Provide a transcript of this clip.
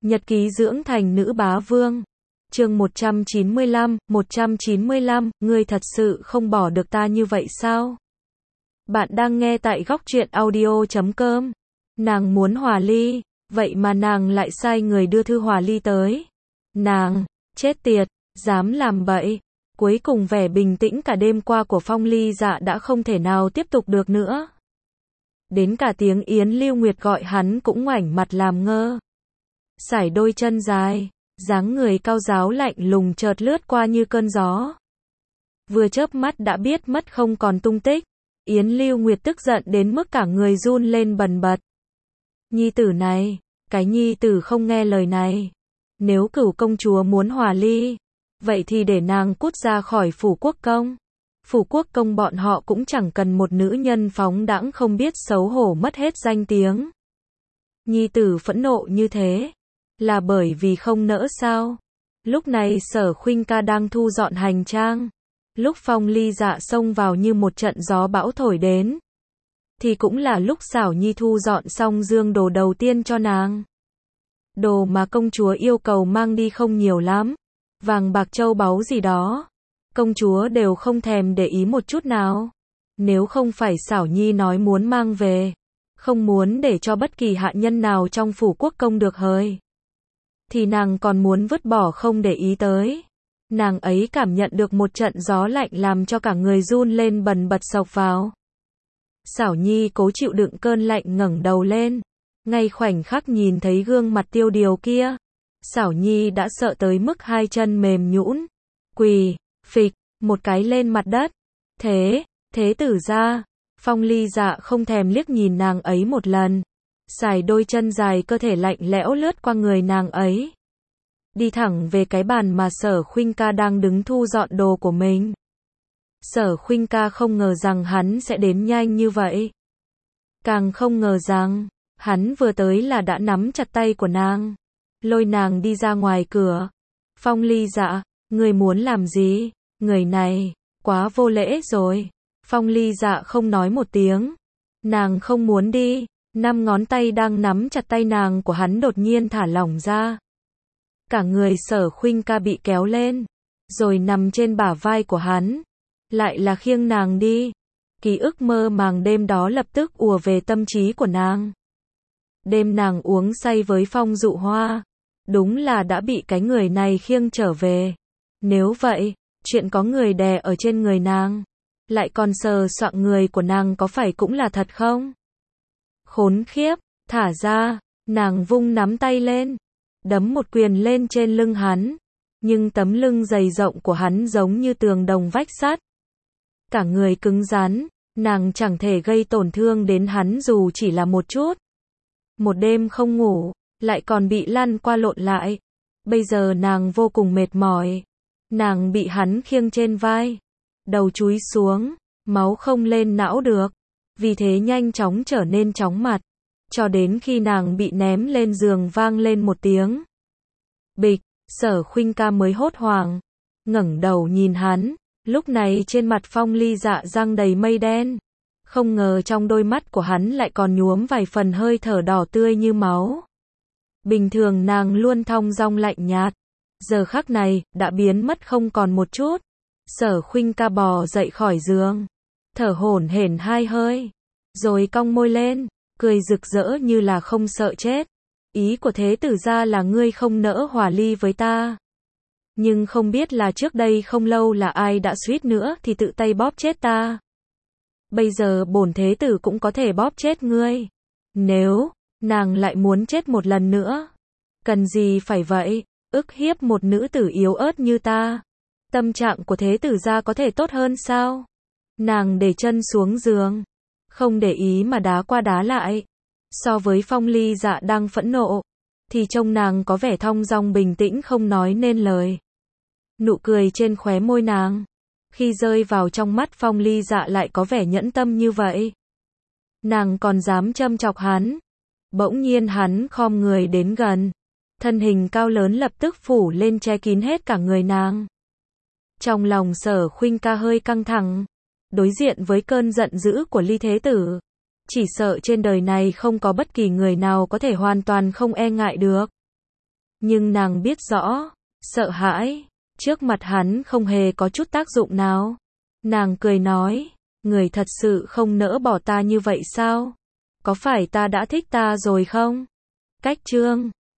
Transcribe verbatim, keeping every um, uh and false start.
Nhật ký dưỡng thành nữ bá vương. Chương một trăm chín mươi lăm, một trăm chín mươi lăm, ngươi thật sự không bỏ được ta như vậy sao? Bạn đang nghe tại góc truyện audio chấm com. Nàng muốn hòa ly, vậy mà nàng lại sai người đưa thư hòa ly tới. Nàng, chết tiệt, dám làm bậy. Cuối cùng vẻ bình tĩnh cả đêm qua của Phong Ly Dạ đã không thể nào tiếp tục được nữa. Đến cả tiếng Yến Lưu Nguyệt gọi hắn cũng ngoảnh mặt làm ngơ. Sải đôi chân dài, dáng người cao ráo lạnh lùng chợt lướt qua như cơn gió. Vừa chớp mắt đã biết mất không còn tung tích. Yến Lưu Nguyệt tức giận đến mức cả người run lên bần bật. Nhi tử này, cái nhi tử không nghe lời này. Nếu Cửu công chúa muốn hòa ly, vậy thì để nàng cút ra khỏi Phủ Quốc công. Phủ Quốc công bọn họ cũng chẳng cần một nữ nhân phóng đãng không biết xấu hổ mất hết danh tiếng. Nhi tử phẫn nộ như thế, là bởi vì không nỡ sao? Lúc này Sở Khuynh ca đang thu dọn hành trang. Lúc Phong Ly Dạ xông vào như một trận gió bão thổi đến, thì cũng là lúc Xảo Nhi thu dọn xong dương đồ đầu tiên cho nàng. Đồ mà công chúa yêu cầu mang đi không nhiều lắm, vàng bạc châu báu gì đó, công chúa đều không thèm để ý một chút nào. Nếu không phải Xảo Nhi nói muốn mang về, không muốn để cho bất kỳ hạ nhân nào trong Phủ Quốc công được hời, thì nàng còn muốn vứt bỏ không để ý tới. Nàng ấy cảm nhận được một trận gió lạnh làm cho cả người run lên bần bật xộc vào. Xảo Nhi cố chịu đựng cơn lạnh ngẩng đầu lên. Ngay khoảnh khắc nhìn thấy gương mặt tiêu điều kia, Xảo Nhi đã sợ tới mức hai chân mềm nhũn, quỳ, phịch, một cái lên mặt đất. Thế, thế tử gia. Phong Ly Dạ không thèm liếc nhìn nàng ấy một lần. Xài đôi chân dài cơ thể lạnh lẽo lướt qua người nàng ấy. Đi thẳng về cái bàn mà Sở Khuynh ca đang đứng thu dọn đồ của mình. Sở Khuynh ca không ngờ rằng hắn sẽ đến nhanh như vậy. Càng không ngờ rằng, hắn vừa tới là đã nắm chặt tay của nàng, lôi nàng đi ra ngoài cửa. Phong Ly Dạ, người muốn làm gì? Người này, quá vô lễ rồi. Phong Ly Dạ không nói một tiếng. Nàng không muốn đi. Năm ngón tay đang nắm chặt tay nàng của hắn đột nhiên thả lỏng ra. Cả người Sở Khuynh ca bị kéo lên, rồi nằm trên bả vai của hắn. Lại là khiêng nàng đi. Ký ức mơ màng đêm đó lập tức ùa về tâm trí của nàng. Đêm nàng uống say với Phong Dụ Hoa, đúng là đã bị cái người này khiêng trở về. Nếu vậy, chuyện có người đè ở trên người nàng, lại còn sờ soạng người của nàng có phải cũng là thật không? Khốn khiếp, thả ra. Nàng vung nắm tay lên, đấm một quyền lên trên lưng hắn. Nhưng tấm lưng dày rộng của hắn giống như tường đồng vách sắt. Cả người cứng rắn, nàng chẳng thể gây tổn thương đến hắn dù chỉ là một chút. Một đêm không ngủ, lại còn bị lăn qua lộn lại. Bây giờ nàng vô cùng mệt mỏi. Nàng bị hắn khiêng trên vai, đầu chúi xuống, máu không lên não được. Vì thế nhanh chóng trở nên chóng mặt, cho đến khi nàng bị ném lên giường vang lên một tiếng bịch. Sở Khuynh ca mới hốt hoảng, ngẩng đầu nhìn hắn. Lúc này trên mặt Phong Ly Dạ răng đầy mây đen. Không ngờ trong đôi mắt của hắn lại còn nhuốm vài phần hơi thở đỏ tươi như máu. Bình thường nàng luôn thong dong lạnh nhạt, giờ khắc này đã biến mất không còn một chút. Sở Khuynh ca bò dậy khỏi giường, thở hổn hển hai hơi, rồi cong môi lên, cười rực rỡ như là không sợ chết. Ý của thế tử gia là ngươi không nỡ hòa ly với ta. Nhưng không biết là trước đây không lâu là ai đã suýt nữa thì tự tay bóp chết ta. Bây giờ bổn thế tử cũng có thể bóp chết ngươi. Nếu nàng lại muốn chết một lần nữa, cần gì phải vậy, ức hiếp một nữ tử yếu ớt như ta. Tâm trạng của thế tử gia có thể tốt hơn sao? Nàng để chân xuống giường, không để ý mà đá qua đá lại. So với Phong Ly Dạ đang phẫn nộ, thì trông nàng có vẻ thong dong bình tĩnh không nói nên lời. Nụ cười trên khóe môi nàng, khi rơi vào trong mắt Phong Ly Dạ lại có vẻ nhẫn tâm như vậy. Nàng còn dám châm chọc hắn. Bỗng nhiên hắn khom người đến gần. Thân hình cao lớn lập tức phủ lên che kín hết cả người nàng. Trong lòng Sở Khuynh ca hơi căng thẳng. Đối diện với cơn giận dữ của Ly Thế Tử, chỉ sợ trên đời này không có bất kỳ người nào có thể hoàn toàn không e ngại được. Nhưng nàng biết rõ, sợ hãi, trước mặt hắn không hề có chút tác dụng nào. Nàng cười nói, người thật sự không nỡ bỏ ta như vậy sao? Có phải ta đã thích ta rồi không? Cách chương